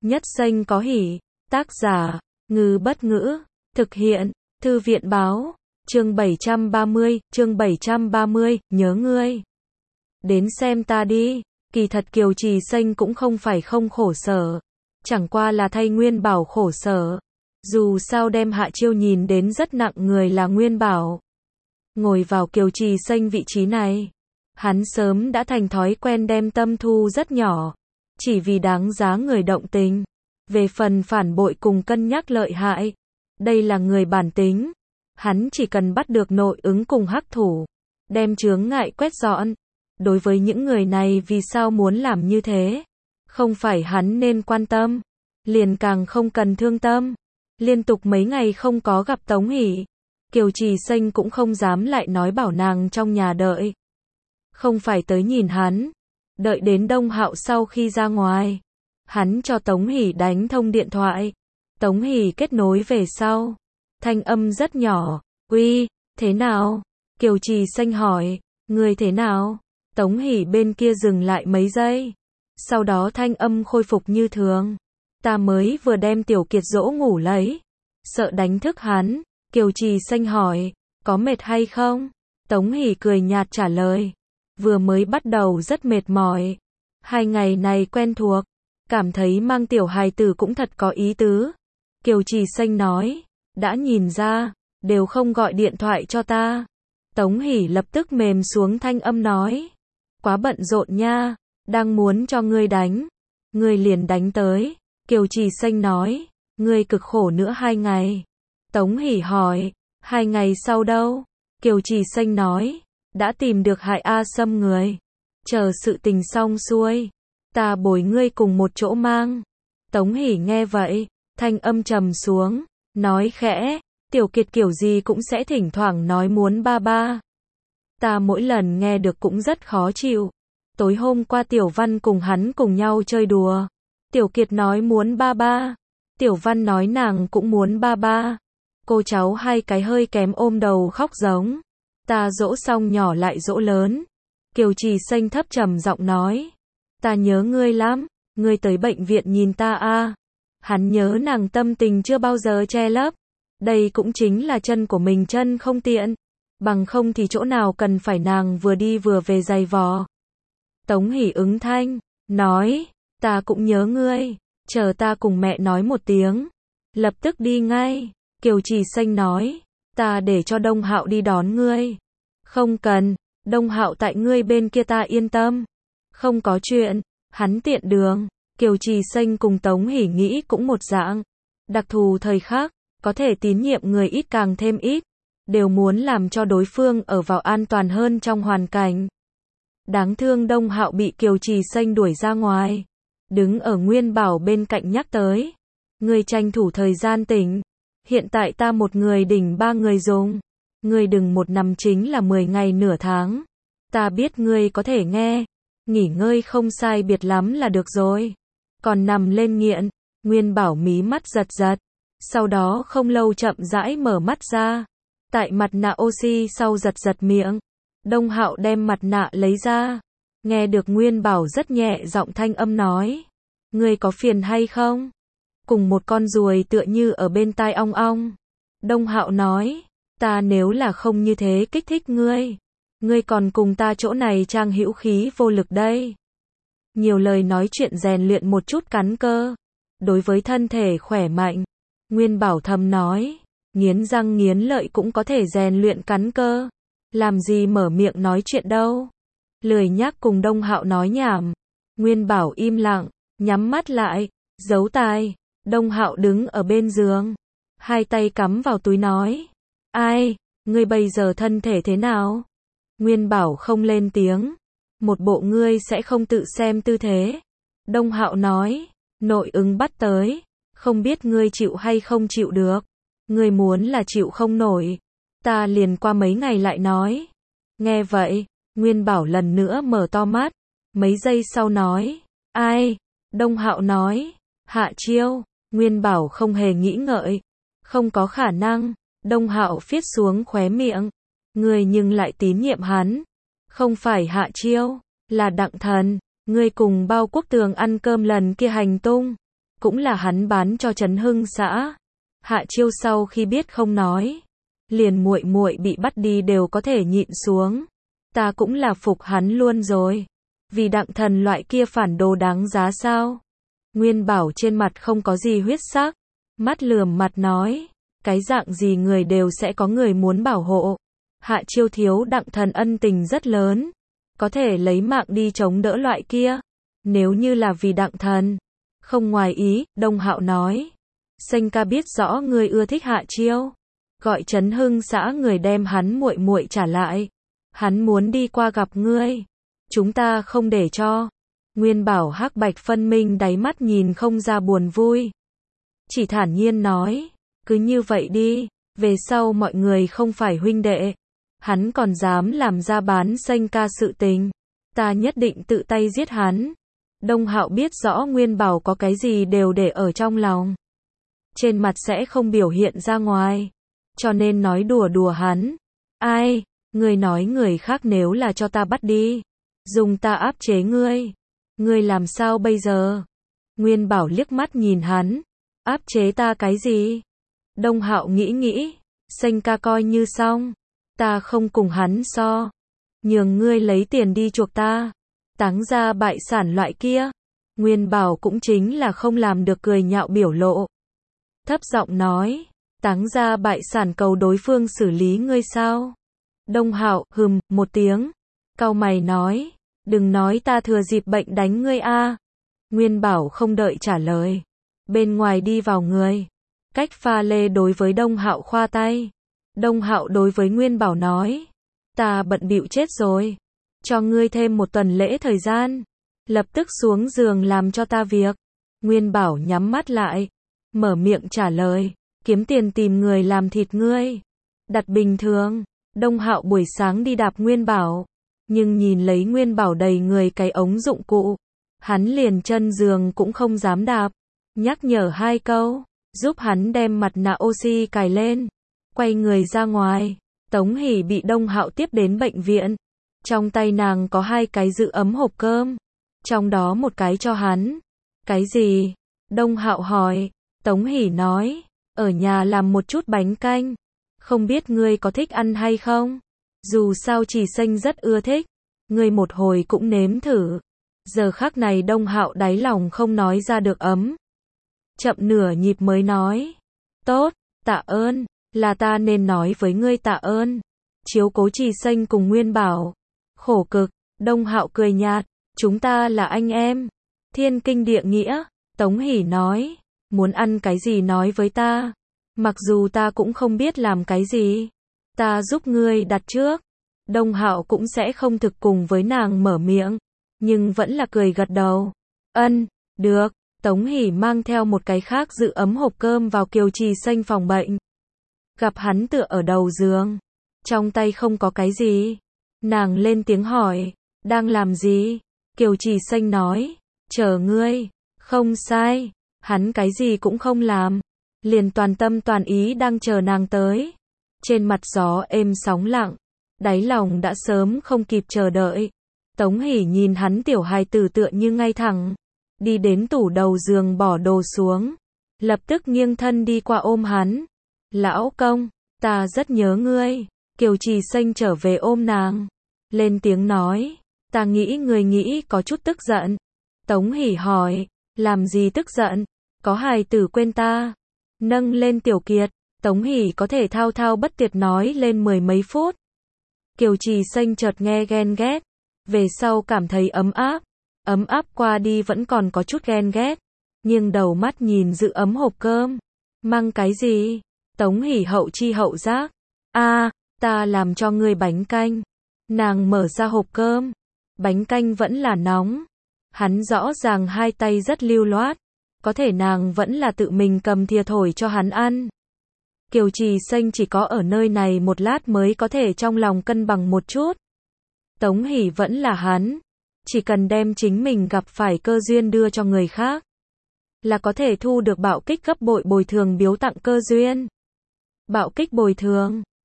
Nhất Xanh có hỉ. Tác giả, Ngư Bất Ngữ. Thực hiện, Thư viện Báo. Chương 730, nhớ ngươi. Đến xem ta đi. Kỳ thật Kiều Trì Xanh cũng không phải không khổ sở. Chẳng qua là thay Nguyên Bảo khổ sở. Dù sao đem Hạ Chiêu nhìn đến rất nặng người là Nguyên Bảo. Ngồi vào Kiều Trì Xanh vị trí này. Hắn sớm đã thành thói quen đem tâm thu rất nhỏ. Chỉ vì đáng giá người động tình. Về phần phản bội cùng cân nhắc lợi hại. Đây là người bản tính. Hắn chỉ cần bắt được nội ứng cùng hắc thủ. Đem chướng ngại quét dọn. Đối với những người này vì sao muốn làm như thế? Không phải hắn nên quan tâm. Liền càng không cần thương tâm. Liên tục mấy ngày không có gặp Tống Hỷ. Kiều Trì Xanh cũng không dám lại nói bảo nàng trong nhà đợi. Không phải tới nhìn hắn. Đợi đến Đông Hạo sau khi ra ngoài. Hắn cho Tống Hỷ đánh thông điện thoại. Tống Hỷ kết nối về sau. Thanh âm rất nhỏ. Uy, thế nào? Kiều Trì Xanh hỏi. Người thế nào? Tống Hỷ bên kia dừng lại mấy giây. Sau đó thanh âm khôi phục như thường. Ta mới vừa đem Tiểu Kiệt dỗ ngủ lấy. Sợ đánh thức hắn. Kiều Trì Xanh hỏi. Có mệt hay không? Tống Hỷ cười nhạt trả lời. Vừa mới bắt đầu rất mệt mỏi. 2 ngày này quen thuộc. Cảm thấy mang tiểu hài tử cũng thật có ý tứ. Kiều Trì Xanh nói. Đã nhìn ra. Đều không gọi điện thoại cho ta. Tống Hỷ lập tức mềm xuống thanh âm nói. Quá bận rộn nha. Đang muốn cho ngươi đánh. Ngươi liền đánh tới. Kiều Trì Xanh nói. Ngươi cực khổ nữa 2 ngày. Tống Hỷ hỏi. 2 ngày sau đâu? Kiều Trì Xanh nói. Đã tìm được hại A Sâm người. Chờ sự tình xong xuôi. Ta bồi ngươi cùng một chỗ mang. Tống Hỷ nghe vậy. Thanh âm trầm xuống. Nói khẽ. Tiểu Kiệt kiểu gì cũng sẽ thỉnh thoảng nói muốn ba ba. Ta mỗi lần nghe được cũng rất khó chịu. Tối hôm qua Tiểu Văn cùng hắn cùng nhau chơi đùa. Tiểu Kiệt nói muốn ba ba. Tiểu Văn nói nàng cũng muốn ba ba. Cô cháu hai cái hơi kém ôm đầu khóc giống. Ta dỗ xong nhỏ lại dỗ lớn. Kiều Trì Xanh thấp trầm giọng nói. Ta nhớ ngươi lắm. Ngươi tới bệnh viện nhìn ta a. Hắn nhớ nàng tâm tình chưa bao giờ che lấp. Đây cũng chính là chân của mình chân không tiện. Bằng không thì chỗ nào cần phải nàng vừa đi vừa về giày vò. Tống Hỷ ứng thanh. Nói. Ta cũng nhớ ngươi. Chờ ta cùng mẹ nói một tiếng. Lập tức đi ngay. Kiều Trì Xanh nói. Ta để cho Đông Hạo đi đón ngươi. Không cần. Đông Hạo tại ngươi bên kia ta yên tâm. Không có chuyện. Hắn tiện đường. Kiều Trì Xanh cùng Tống Hỷ nghĩ cũng một dạng. Đặc thù thời khắc. Có thể tín nhiệm người ít càng thêm ít. Đều muốn làm cho đối phương ở vào an toàn hơn trong hoàn cảnh. Đáng thương Đông Hạo bị Kiều Trì Xanh đuổi ra ngoài. Đứng ở Nguyên Bảo bên cạnh nhắc tới. Người tranh thủ thời gian tỉnh. Hiện tại ta một người đỉnh 3 người dùng. Ngươi đừng một năm chính là 10 ngày nửa tháng. Ta biết ngươi có thể nghe. Nghỉ ngơi không sai biệt lắm là được rồi. Còn nằm lên nghiện. Nguyên Bảo mí mắt giật giật. Sau đó không lâu chậm rãi mở mắt ra. Tại mặt nạ oxy sau giật giật miệng. Đông Hạo đem mặt nạ lấy ra. Nghe được Nguyên Bảo rất nhẹ giọng thanh âm nói. Ngươi có phiền hay không? Cùng một con ruồi tựa như ở bên tai ong ong. Đông Hạo nói. Ta nếu là không như thế kích thích ngươi. Ngươi còn cùng ta chỗ này trang hữu khí vô lực đây. Nhiều lời nói chuyện rèn luyện một chút cắn cơ. Đối với thân thể khỏe mạnh. Nguyên Bảo thầm nói. Nghiến răng nghiến lợi cũng có thể rèn luyện cắn cơ. Làm gì mở miệng nói chuyện đâu. Lười nhác cùng Đông Hạo nói nhảm. Nguyên Bảo im lặng. Nhắm mắt lại. Giấu tai. Đông Hạo đứng ở bên giường. 2 tay cắm vào túi nói. Ai, ngươi bây giờ thân thể thế nào? Nguyên Bảo không lên tiếng. Một bộ ngươi sẽ không tự xem tư thế. Đông Hạo nói. Nội ứng bắt tới. Không biết ngươi chịu hay không chịu được. Ngươi muốn là chịu không nổi. Ta liền qua mấy ngày lại nói. Nghe vậy, Nguyên Bảo lần nữa mở to mắt. Mấy giây sau nói. Ai? Đông Hạo nói. Hạ Chiêu. Nguyên Bảo không hề nghĩ ngợi. Không có khả năng. Đông Hạo phiết xuống khóe miệng. Ngươi nhưng lại tín nhiệm hắn. Không phải Hạ Chiêu. Là Đặng Thần. Ngươi cùng Bao Quốc Tường ăn cơm lần kia hành tung. cũng là hắn bán cho Trấn Hưng xã. Hạ Chiêu sau khi biết không nói, liền muội muội bị bắt đi đều có thể nhịn xuống. Ta cũng là phục hắn luôn rồi. Vì Đặng Thần loại kia phản đồ đáng giá sao? Nguyên Bảo trên mặt không có gì huyết sắc, mắt lườm mặt nói, cái dạng gì người đều sẽ có người muốn bảo hộ. Hạ Chiêu thiếu Đặng Thần ân tình rất lớn, có thể lấy mạng đi chống đỡ loại kia. Nếu như là vì Đặng Thần, không ngoài ý. Đông Hạo nói, Sanh ca biết rõ ngươi ưa thích Hạ Chiêu, gọi Trấn Hưng xã người đem hắn muội muội trả lại. Hắn muốn đi qua gặp ngươi, chúng ta không để cho. Nguyên Bảo hắc bạch phân minh, đáy mắt nhìn không ra buồn vui, chỉ thản nhiên nói, cứ như vậy đi, về sau mọi người không phải huynh đệ. Hắn còn dám làm ra bán Sanh ca sự tình, ta nhất định tự tay giết hắn. Đông Hạo biết rõ Nguyên Bảo có cái gì đều để ở trong lòng, trên mặt sẽ không biểu hiện ra ngoài, cho nên nói đùa đùa hắn. Ai, ngươi nói người khác nếu là cho ta bắt đi, dùng ta áp chế ngươi làm sao bây giờ? Nguyên Bảo liếc mắt nhìn hắn, áp chế ta cái gì? Đông Hạo nghĩ nghĩ, Sanh ca coi như xong, ta không cùng hắn so, nhường ngươi lấy tiền đi chuộc ta, táng ra bại sản loại kia. Nguyên Bảo cũng chính là không làm được cười nhạo biểu lộ, thấp giọng nói, táng ra bại sản cầu đối phương xử lý ngươi sao? Đông Hạo hừm một tiếng, cau mày nói, đừng nói ta thừa dịp bệnh đánh ngươi a. Nguyên Bảo không đợi trả lời, bên ngoài đi vào người, cách pha lê đối với Đông Hạo khoa tay. Đông Hạo đối với Nguyên Bảo nói, ta bận bịu chết rồi, cho ngươi thêm một tuần lễ thời gian, lập tức xuống giường làm cho ta việc. Nguyên Bảo nhắm mắt lại, mở miệng trả lời, kiếm tiền tìm người làm thịt ngươi. Đặt bình thường, Đông Hạo buổi sáng đi đạp Nguyên Bảo, nhưng nhìn lấy Nguyên Bảo đầy người cái ống dụng cụ, hắn liền chân giường cũng không dám đạp, nhắc nhở 2 câu, giúp hắn đem mặt nạ oxy cài lên, quay người ra ngoài. Tống Hỷ bị Đông Hạo tiếp đến bệnh viện, trong tay nàng có 2 cái giữ ấm hộp cơm, trong đó một cái cho hắn. Cái gì? Đông Hạo hỏi. Tống Hỷ nói, ở nhà làm một chút bánh canh, không biết ngươi có thích ăn hay không? Dù sao Trì Sanh rất ưa thích, ngươi một hồi cũng nếm thử. Giờ khắc này Đông Hạo đáy lòng không nói ra được ấm. Chậm nửa nhịp mới nói, tốt, tạ ơn, là ta nên nói với ngươi tạ ơn. Chiếu cố Trì Sanh cùng Nguyên Bảo, khổ cực. Đông Hạo cười nhạt, chúng ta là anh em, thiên kinh địa nghĩa. Tống Hỷ nói, muốn ăn cái gì nói với ta, mặc dù ta cũng không biết làm cái gì, ta giúp ngươi đặt trước. Đông Hạo cũng sẽ không thực cùng với nàng mở miệng, nhưng vẫn là cười gật đầu. Ân, được. Tống Hỷ mang theo một cái khác giữ ấm hộp cơm vào Kiều Trì Sanh phòng bệnh. Gặp hắn tựa ở đầu giường, trong tay không có cái gì. Nàng lên tiếng hỏi, đang làm gì? Kiều Trì Sanh nói, chờ ngươi. Không sai, hắn cái gì cũng không làm, liền toàn tâm toàn ý đang chờ nàng tới. Trên mặt gió êm sóng lặng, đáy lòng đã sớm không kịp chờ đợi. Tống Hỷ nhìn hắn tiểu hài tử tựa như ngay thẳng, đi đến tủ đầu giường bỏ đồ xuống, lập tức nghiêng thân đi qua ôm hắn. Lão công, ta rất nhớ ngươi. Kiều Trì Sanh trở về ôm nàng, lên tiếng nói, ta nghĩ ngươi nghĩ có chút tức giận. Tống Hỷ hỏi, làm gì tức giận? Có hài tử quên ta. Nâng lên Tiểu Kiệt, Tống Hỷ có thể thao thao bất tuyệt nói lên 10 mấy phút. Kiều Trì Sanh chợt nghe ghen ghét, về sau cảm thấy ấm áp qua đi vẫn còn có chút ghen ghét, nghiêng đầu mắt nhìn giữ ấm hộp cơm. Mang cái gì? Tống Hỷ hậu chi hậu giác, ta làm cho ngươi bánh canh. Nàng mở ra hộp cơm, bánh canh vẫn là nóng. Hắn rõ ràng hai tay rất lưu loát, có thể nàng vẫn là tự mình cầm thìa thổi cho hắn ăn. Kiều Trì Sanh chỉ có ở nơi này một lát mới có thể trong lòng cân bằng một chút. Tống Hỷ vẫn là hắn, chỉ cần đem chính mình gặp phải cơ duyên đưa cho người khác, là có thể thu được bạo kích gấp bội bồi thường biếu tặng cơ duyên. Bạo kích bồi thường